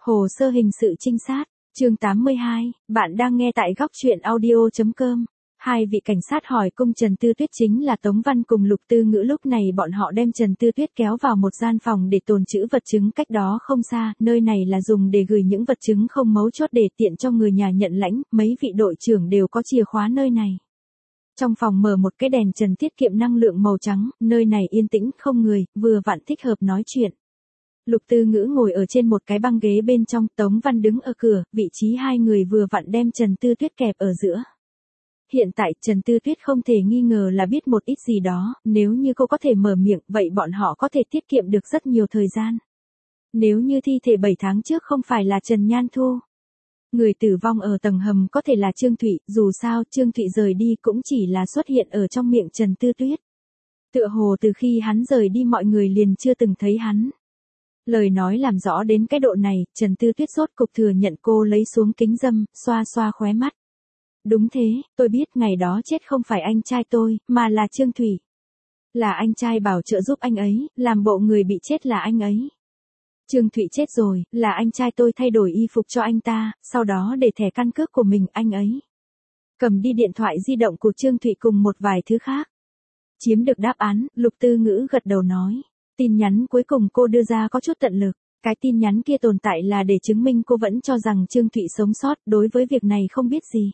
Hồ sơ hình sự trinh sát, chương 82, bạn đang nghe tại góc truyện audio.com. Hai vị cảnh sát hỏi cung Trần Tư Tuyết chính là Tống Văn cùng Lục Tư Ngữ. Lúc này bọn họ đem Trần Tư Tuyết kéo vào một gian phòng để tồn trữ vật chứng cách đó không xa, nơi này là dùng để gửi những vật chứng không mấu chốt để tiện cho người nhà nhận lãnh, mấy vị đội trưởng đều có chìa khóa nơi này. Trong phòng mở một cái đèn trần tiết kiệm năng lượng màu trắng, nơi này yên tĩnh không người, vừa vặn thích hợp nói chuyện. Lục Tư Ngữ ngồi ở trên một cái băng ghế bên trong, Tống Văn đứng ở cửa, vị trí hai người vừa vặn đem Trần Tư Tuyết kẹp ở giữa. Hiện tại Trần Tư Tuyết không thể nghi ngờ là biết một ít gì đó, nếu như cô có thể mở miệng, vậy bọn họ có thể tiết kiệm được rất nhiều thời gian. Nếu như thi thể 7 tháng trước không phải là Trần Nhan Thu, người tử vong ở tầng hầm có thể là Trương Thụy, dù sao Trương Thụy rời đi cũng chỉ là xuất hiện ở trong miệng Trần Tư Tuyết. Tựa hồ từ khi hắn rời đi mọi người liền chưa từng thấy hắn. Lời nói làm rõ đến cái độ này, Trần Tư Tuyết rốt cục thừa nhận. Cô lấy xuống kính râm, xoa xoa khóe mắt. Đúng thế, tôi biết ngày đó chết không phải anh trai tôi, mà là Trương Thụy. Là anh trai bảo trợ giúp anh ấy, làm bộ người bị chết là anh ấy. Trương Thụy chết rồi, là anh trai tôi thay đổi y phục cho anh ta, sau đó để thẻ căn cước của mình anh ấy cầm đi điện thoại di động của Trương Thụy cùng một vài thứ khác. Chiếm được đáp án, Lục Tư Ngữ gật đầu nói. Tin nhắn cuối cùng cô đưa ra có chút tận lực. Cái tin nhắn kia tồn tại là để chứng minh cô vẫn cho rằng Trương Thụy sống sót, đối với việc này không biết gì.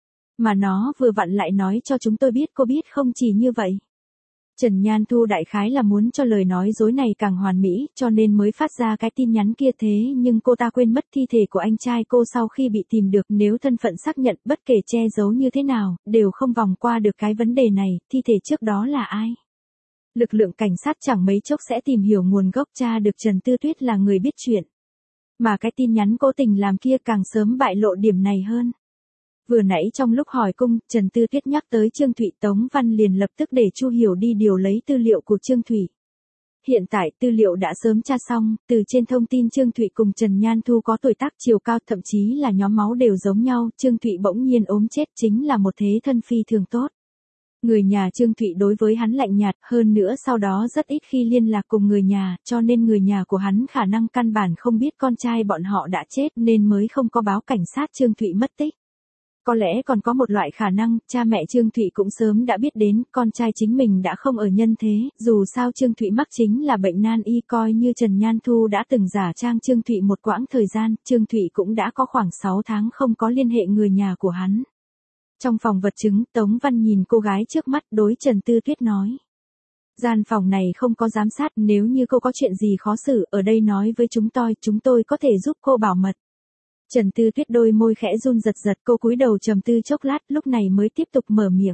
Mà nó vừa vặn lại nói cho chúng tôi biết cô biết không chỉ như vậy. Trần Nhan Thu đại khái là muốn cho lời nói dối này càng hoàn mỹ, cho nên mới phát ra cái tin nhắn kia thế nhưng cô ta quên mất thi thể của anh trai cô sau khi bị tìm được. Nếu thân phận xác nhận bất kể che giấu như thế nào, đều không vòng qua được cái vấn đề này, thi thể trước đó là ai. Lực lượng cảnh sát chẳng mấy chốc sẽ tìm hiểu nguồn gốc, tra được Trần Tư Tuyết là người biết chuyện. Mà cái tin nhắn cố tình làm kia càng sớm bại lộ điểm này hơn. Vừa nãy trong lúc hỏi cung, Trần Tư Tuyết nhắc tới Trương Thụy, Tống Văn liền lập tức để Chu Hiểu đi điều lấy tư liệu của Trương Thụy. Hiện tại tư liệu đã sớm tra xong, từ trên thông tin Trương Thụy cùng Trần Nhan Thu có tuổi tác chiều cao, thậm chí là nhóm máu đều giống nhau. Trương Thụy bỗng nhiên ốm chết chính là một thế thân phi thường tốt. Người nhà Trương Thụy đối với hắn lạnh nhạt, hơn nữa sau đó rất ít khi liên lạc cùng người nhà, cho nên người nhà của hắn khả năng căn bản không biết con trai bọn họ đã chết nên mới không có báo cảnh sát Trương Thụy mất tích. Có lẽ còn có một loại khả năng, cha mẹ Trương Thụy cũng sớm đã biết đến, con trai chính mình đã không ở nhân thế, dù sao Trương Thụy mắc chính là bệnh nan y, coi như Trần Nhan Thu đã từng giả trang Trương Thụy một quãng thời gian, Trương Thụy cũng đã có khoảng 6 tháng không có liên hệ người nhà của hắn. Trong phòng vật chứng, Tống Văn nhìn cô gái trước mắt, đối Trần Tư Tuyết nói. Gian phòng này không có giám sát, nếu như cô có chuyện gì khó xử, ở đây nói với chúng tôi có thể giúp cô bảo mật. Trần Tư Tuyết đôi môi khẽ run giật giật, cô cúi đầu trầm tư chốc lát, lúc này mới tiếp tục mở miệng.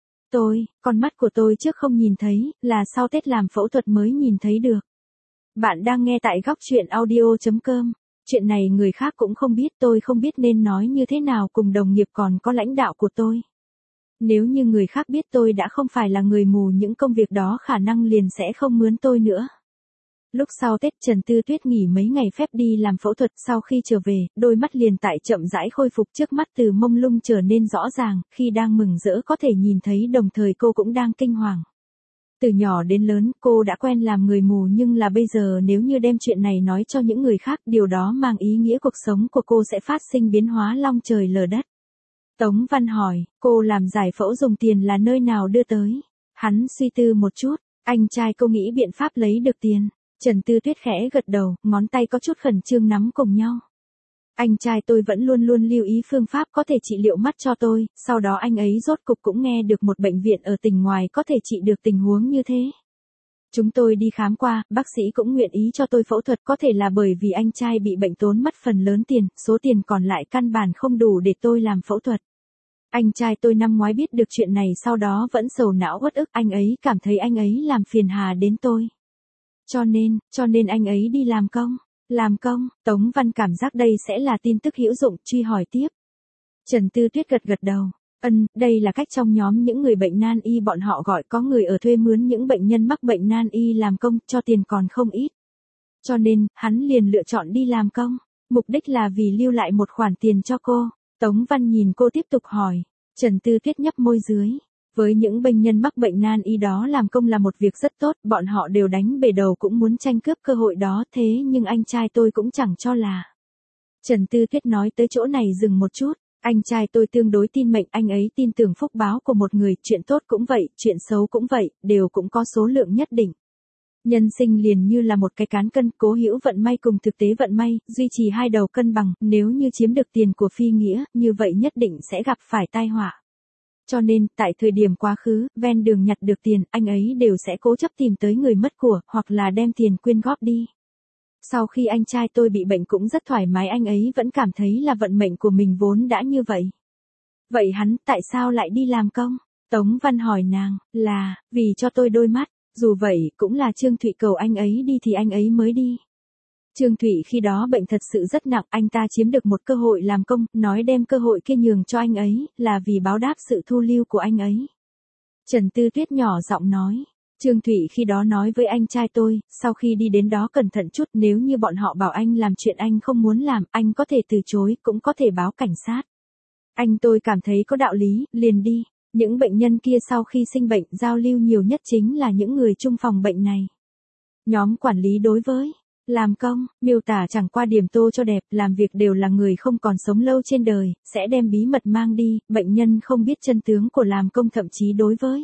Con mắt của tôi trước không nhìn thấy, là sau Tết làm phẫu thuật mới nhìn thấy được. Bạn đang nghe tại góc truyện audio.com. Chuyện này người khác cũng không biết, tôi không biết nên nói như thế nào cùng đồng nghiệp còn có lãnh đạo của tôi. Nếu như người khác biết tôi đã không phải là người mù, những công việc đó khả năng liền sẽ không mướn tôi nữa. Lúc sau Tết, Trần Tư Tuyết nghỉ mấy ngày phép đi làm phẫu thuật, sau khi trở về, đôi mắt liền tại chậm rãi khôi phục, trước mắt từ mông lung trở nên rõ ràng, khi đang mừng rỡ có thể nhìn thấy, đồng thời cô cũng đang kinh hoàng. Từ nhỏ đến lớn, cô đã quen làm người mù, nhưng là bây giờ nếu như đem chuyện này nói cho những người khác, điều đó mang ý nghĩa cuộc sống của cô sẽ phát sinh biến hóa long trời lở đất. Tống Văn hỏi, cô làm giải phẫu dùng tiền là nơi nào đưa tới? Hắn suy tư một chút, anh trai cô nghĩ biện pháp lấy được tiền. Trần Tư Tuyết khẽ gật đầu, ngón tay có chút khẩn trương nắm cùng nhau. Anh trai tôi vẫn luôn luôn lưu ý phương pháp có thể trị liệu mắt cho tôi, sau đó anh ấy rốt cục cũng nghe được một bệnh viện ở tỉnh ngoài có thể trị được tình huống như thế. Chúng tôi đi khám qua, bác sĩ cũng nguyện ý cho tôi phẫu thuật, có thể là bởi vì anh trai bị bệnh tốn mất phần lớn tiền, số tiền còn lại căn bản không đủ để tôi làm phẫu thuật. Anh trai tôi năm ngoái biết được chuyện này sau đó vẫn sầu não uất ức, anh ấy cảm thấy anh ấy làm phiền hà đến tôi. Cho nên anh ấy đi làm công. Làm công, Tống Văn cảm giác đây sẽ là tin tức hữu dụng, truy hỏi tiếp. Trần Tư Tuyết gật gật đầu. Đây là cách trong nhóm những người bệnh nan y bọn họ gọi, có người ở thuê mướn những bệnh nhân mắc bệnh nan y làm công, cho tiền còn không ít. Cho nên, hắn liền lựa chọn đi làm công. Mục đích là vì lưu lại một khoản tiền cho cô. Tống Văn nhìn cô tiếp tục hỏi. Trần Tư Tuyết nhấp môi dưới. Với những bệnh nhân mắc bệnh nan y đó làm công là một việc rất tốt, bọn họ đều đánh bể đầu cũng muốn tranh cướp cơ hội đó, thế nhưng anh trai tôi cũng chẳng cho là. Trần Tư Tuyết nói tới chỗ này dừng một chút. Anh trai tôi tương đối tin mệnh, anh ấy tin tưởng phúc báo của một người, chuyện tốt cũng vậy, chuyện xấu cũng vậy, đều cũng có số lượng nhất định. Nhân sinh liền như là một cái cán cân, cố hữu vận may cùng thực tế vận may, duy trì hai đầu cân bằng, nếu như chiếm được tiền của phi nghĩa, như vậy nhất định sẽ gặp phải tai họa. Cho nên, tại thời điểm quá khứ, ven đường nhặt được tiền, anh ấy đều sẽ cố chấp tìm tới người mất của, hoặc là đem tiền quyên góp đi. Sau khi anh trai tôi bị bệnh cũng rất thoải mái, anh ấy vẫn cảm thấy là vận mệnh của mình vốn đã như vậy. Vậy hắn tại sao lại đi làm công? Tống Văn hỏi nàng, là, vì cho tôi đôi mắt, dù vậy cũng là Trương Thụy cầu anh ấy đi thì anh ấy mới đi. Trương Thụy khi đó bệnh thật sự rất nặng, anh ta chiếm được một cơ hội làm công, nói đem cơ hội kia nhường cho anh ấy, là vì báo đáp sự thu lưu của anh ấy. Trần Tư Tuyết nhỏ giọng nói. Trương Thụy khi đó nói với anh trai tôi, sau khi đi đến đó cẩn thận chút, nếu như bọn họ bảo anh làm chuyện anh không muốn làm, anh có thể từ chối, cũng có thể báo cảnh sát. Anh tôi cảm thấy có đạo lý, liền đi. Những bệnh nhân kia sau khi sinh bệnh, giao lưu nhiều nhất chính là những người chung phòng bệnh này. Nhóm quản lý đối với làm công, miêu tả chẳng qua điểm tô cho đẹp, làm việc đều là người không còn sống lâu trên đời, sẽ đem bí mật mang đi, bệnh nhân không biết chân tướng của làm công, thậm chí đối với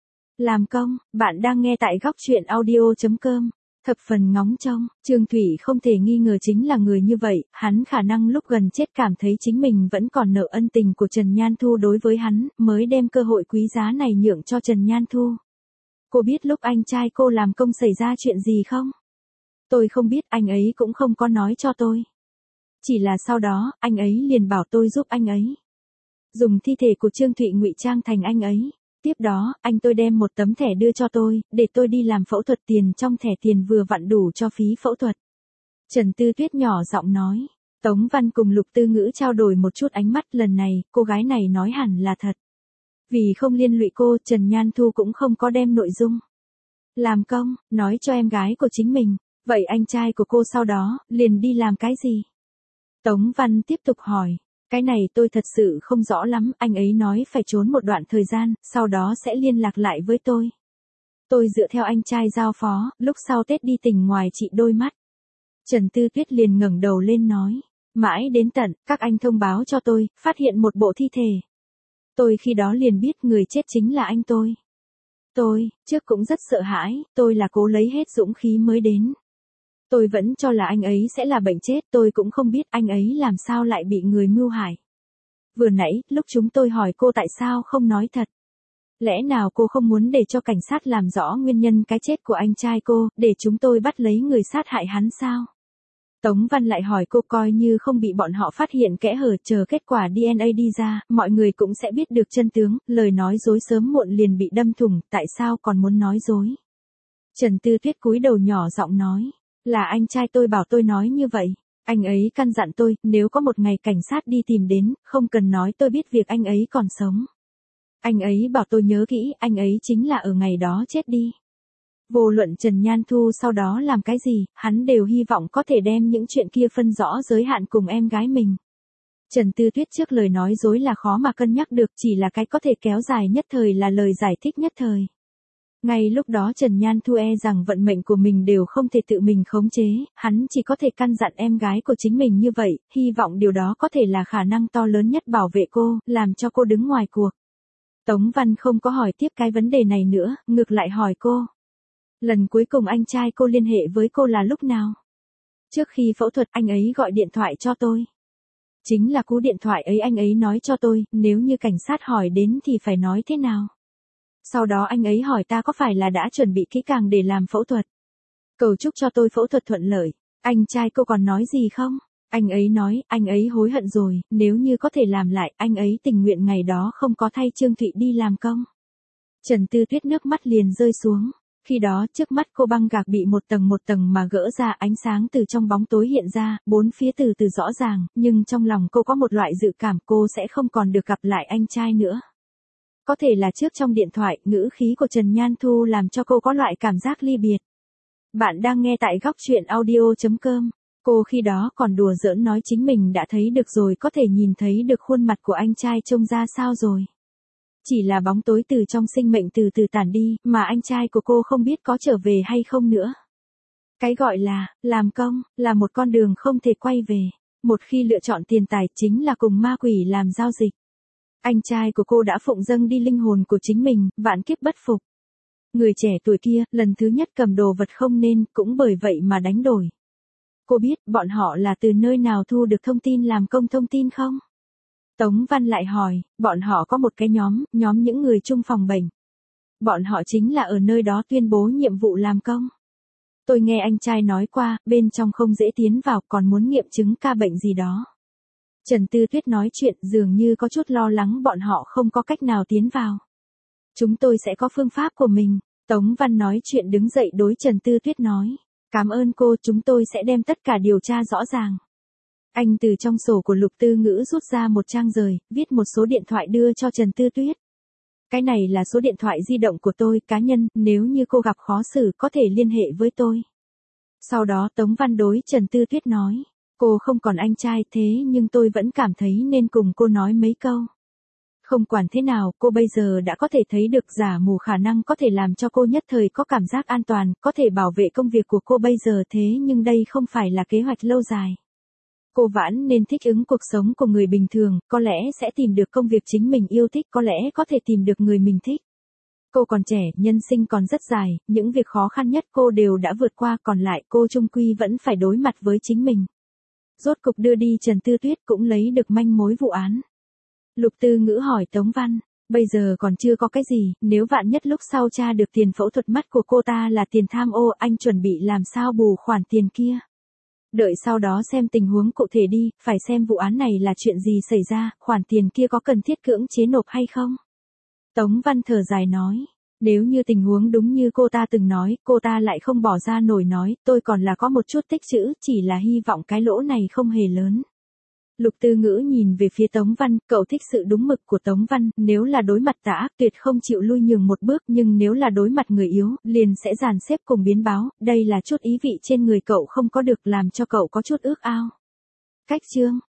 làm công. Bạn đang nghe tại góc truyện audio.com. Thập phần ngóng trông, Trương Thụy không thể nghi ngờ chính là người như vậy, hắn khả năng lúc gần chết cảm thấy chính mình vẫn còn nợ ân tình của Trần Nhan Thu đối với hắn, mới đem cơ hội quý giá này nhượng cho Trần Nhan Thu. Cô biết lúc anh trai cô làm công xảy ra chuyện gì không? Tôi không biết, anh ấy cũng không có nói cho tôi. Chỉ là sau đó, anh ấy liền bảo tôi giúp anh ấy dùng thi thể của Trương Thụy ngụy trang thành anh ấy. Tiếp đó, anh tôi đem một tấm thẻ đưa cho tôi, để tôi đi làm phẫu thuật, tiền trong thẻ tiền vừa vặn đủ cho phí phẫu thuật. Trần Tư Tuyết nhỏ giọng nói. Tống Văn cùng Lục Tư Ngữ trao đổi một chút ánh mắt, lần này, cô gái này nói hẳn là thật. Vì không liên lụy cô, Trần Nhan Thu cũng không có đem nội dung làm công, nói cho em gái của chính mình. Vậy anh trai của cô sau đó, liền đi làm cái gì? Tống Văn tiếp tục hỏi. Cái này tôi thật sự không rõ lắm, anh ấy nói phải trốn một đoạn thời gian, sau đó sẽ liên lạc lại với tôi. Tôi dựa theo anh trai giao phó, lúc sau Tết đi tỉnh ngoài trị đôi mắt. Trần Tư Tuyết liền ngẩng đầu lên nói. Mãi đến tận, các anh thông báo cho tôi, phát hiện một bộ thi thể. Tôi khi đó liền biết người chết chính là anh tôi. Tôi, trước cũng rất sợ hãi, tôi là cố lấy hết dũng khí mới đến. Tôi vẫn cho là anh ấy sẽ là bệnh chết, tôi cũng không biết anh ấy làm sao lại bị người mưu hại. Vừa nãy, lúc chúng tôi hỏi cô tại sao không nói thật. Lẽ nào cô không muốn để cho cảnh sát làm rõ nguyên nhân cái chết của anh trai cô, để chúng tôi bắt lấy người sát hại hắn sao? Tống Văn lại hỏi cô, coi như không bị bọn họ phát hiện kẽ hở, chờ kết quả DNA đi ra, mọi người cũng sẽ biết được chân tướng, lời nói dối sớm muộn liền bị đâm thủng, tại sao còn muốn nói dối? Trần Tư Tuyết cúi đầu nhỏ giọng nói. Là anh trai tôi bảo tôi nói như vậy. Anh ấy căn dặn tôi, nếu có một ngày cảnh sát đi tìm đến, không cần nói tôi biết việc anh ấy còn sống. Anh ấy bảo tôi nhớ kỹ, anh ấy chính là ở ngày đó chết đi. Vô luận Trần Nhan Thu sau đó làm cái gì, hắn đều hy vọng có thể đem những chuyện kia phân rõ giới hạn cùng em gái mình. Trần Tư Tuyết trước lời nói dối là khó mà cân nhắc được, chỉ là cái có thể kéo dài nhất thời là lời giải thích nhất thời. Ngay lúc đó Trần Nhan Thu rằng vận mệnh của mình đều không thể tự mình khống chế, hắn chỉ có thể căn dặn em gái của chính mình như vậy, hy vọng điều đó có thể là khả năng to lớn nhất bảo vệ cô, làm cho cô đứng ngoài cuộc. Tống Văn không có hỏi tiếp cái vấn đề này nữa, ngược lại hỏi cô. Lần cuối cùng anh trai cô liên hệ với cô là lúc nào? Trước khi phẫu thuật anh ấy gọi điện thoại cho tôi. Chính là cú điện thoại ấy anh ấy nói cho tôi, nếu như cảnh sát hỏi đến thì phải nói thế nào? Sau đó anh ấy hỏi ta có phải là đã chuẩn bị kỹ càng để làm phẫu thuật. Cầu chúc cho tôi phẫu thuật thuận lợi. Anh trai cô còn nói gì không? Anh ấy nói, anh ấy hối hận rồi, nếu như có thể làm lại, anh ấy tình nguyện ngày đó không có thay Trương Thụy đi làm công. Trần Tư Tuyết nước mắt liền rơi xuống. Khi đó, trước mắt cô băng gạc bị một tầng mà gỡ ra, ánh sáng từ trong bóng tối hiện ra, bốn phía từ từ rõ ràng, nhưng trong lòng cô có một loại dự cảm cô sẽ không còn được gặp lại anh trai nữa. Có thể là trước trong điện thoại, ngữ khí của Trần Nhan Thu làm cho cô có loại cảm giác ly biệt. Bạn đang nghe tại góc truyện audio.com. Cô khi đó còn đùa giỡn nói chính mình đã thấy được rồi, có thể nhìn thấy được khuôn mặt của anh trai trông ra sao rồi. Chỉ là bóng tối từ trong sinh mệnh từ từ tản đi, mà anh trai của cô không biết có trở về hay không nữa. Cái gọi là, làm công, là một con đường không thể quay về. một khi lựa chọn tiền tài chính là cùng ma quỷ làm giao dịch. Anh trai của cô đã phụng dâng đi linh hồn của chính mình, vạn kiếp bất phục. Người trẻ tuổi kia, lần thứ nhất cầm đồ vật không nên, cũng bởi vậy mà đánh đổi. Cô biết, bọn họ là từ nơi nào thu được thông tin làm công thông tin không? Tống Văn lại hỏi, bọn họ có một cái nhóm những người chung phòng bệnh. Bọn họ chính là ở nơi đó tuyên bố nhiệm vụ làm công. Tôi nghe anh trai nói qua, bên trong không dễ tiến vào, còn muốn nghiệm chứng ca bệnh gì đó. Trần Tư Tuyết nói chuyện dường như có chút lo lắng bọn họ không có cách nào tiến vào. Chúng tôi sẽ có phương pháp của mình. Tống Văn nói chuyện đứng dậy đối Trần Tư Tuyết nói. Cảm ơn cô, chúng tôi sẽ đem tất cả điều tra rõ ràng. Anh từ trong sổ của Lục Tư Ngữ rút ra một trang rời, viết một số điện thoại đưa cho Trần Tư Tuyết. Cái này là số điện thoại di động của tôi, cá nhân, nếu như cô gặp khó xử có thể liên hệ với tôi. Sau đó Tống Văn đối Trần Tư Tuyết nói, cô không còn anh trai thế nhưng tôi vẫn cảm thấy nên cùng cô nói mấy câu. Không quản thế nào, cô bây giờ đã có thể thấy được giả mù khả năng có thể làm cho cô nhất thời có cảm giác an toàn, có thể bảo vệ công việc của cô bây giờ thế nhưng đây không phải là kế hoạch lâu dài. Cô vẫn nên thích ứng cuộc sống của người bình thường, có lẽ sẽ tìm được công việc chính mình yêu thích, có lẽ có thể tìm được người mình thích. Cô còn trẻ, nhân sinh còn rất dài, những việc khó khăn nhất cô đều đã vượt qua, còn lại cô chung quy vẫn phải đối mặt với chính mình. Rốt cục đưa đi Trần Tư Tuyết cũng lấy được manh mối vụ án. Lục Tư Ngữ hỏi Tống Văn, bây giờ còn chưa có cái gì, nếu vạn nhất lúc sau tra được tiền phẫu thuật mắt của cô ta là tiền tham ô, anh chuẩn bị làm sao bù khoản tiền kia? Đợi sau đó xem tình huống cụ thể đi, phải xem vụ án này là chuyện gì xảy ra, khoản tiền kia có cần thiết cưỡng chế nộp hay không? Tống Văn thở dài nói, nếu như tình huống đúng như cô ta từng nói, cô ta lại không bỏ ra nổi nói, tôi còn là có một chút tích trữ, chỉ là hy vọng cái lỗ này không hề lớn. Lục Tư Ngữ nhìn về phía Tống Văn, cậu thích sự đúng mực của Tống Văn, nếu là đối mặt tà ác tuyệt không chịu lui nhường một bước, nhưng nếu là đối mặt người yếu, liền sẽ dàn xếp cùng biến báo, đây là chút ý vị trên người cậu không có được làm cho cậu có chút ước ao. Cách chương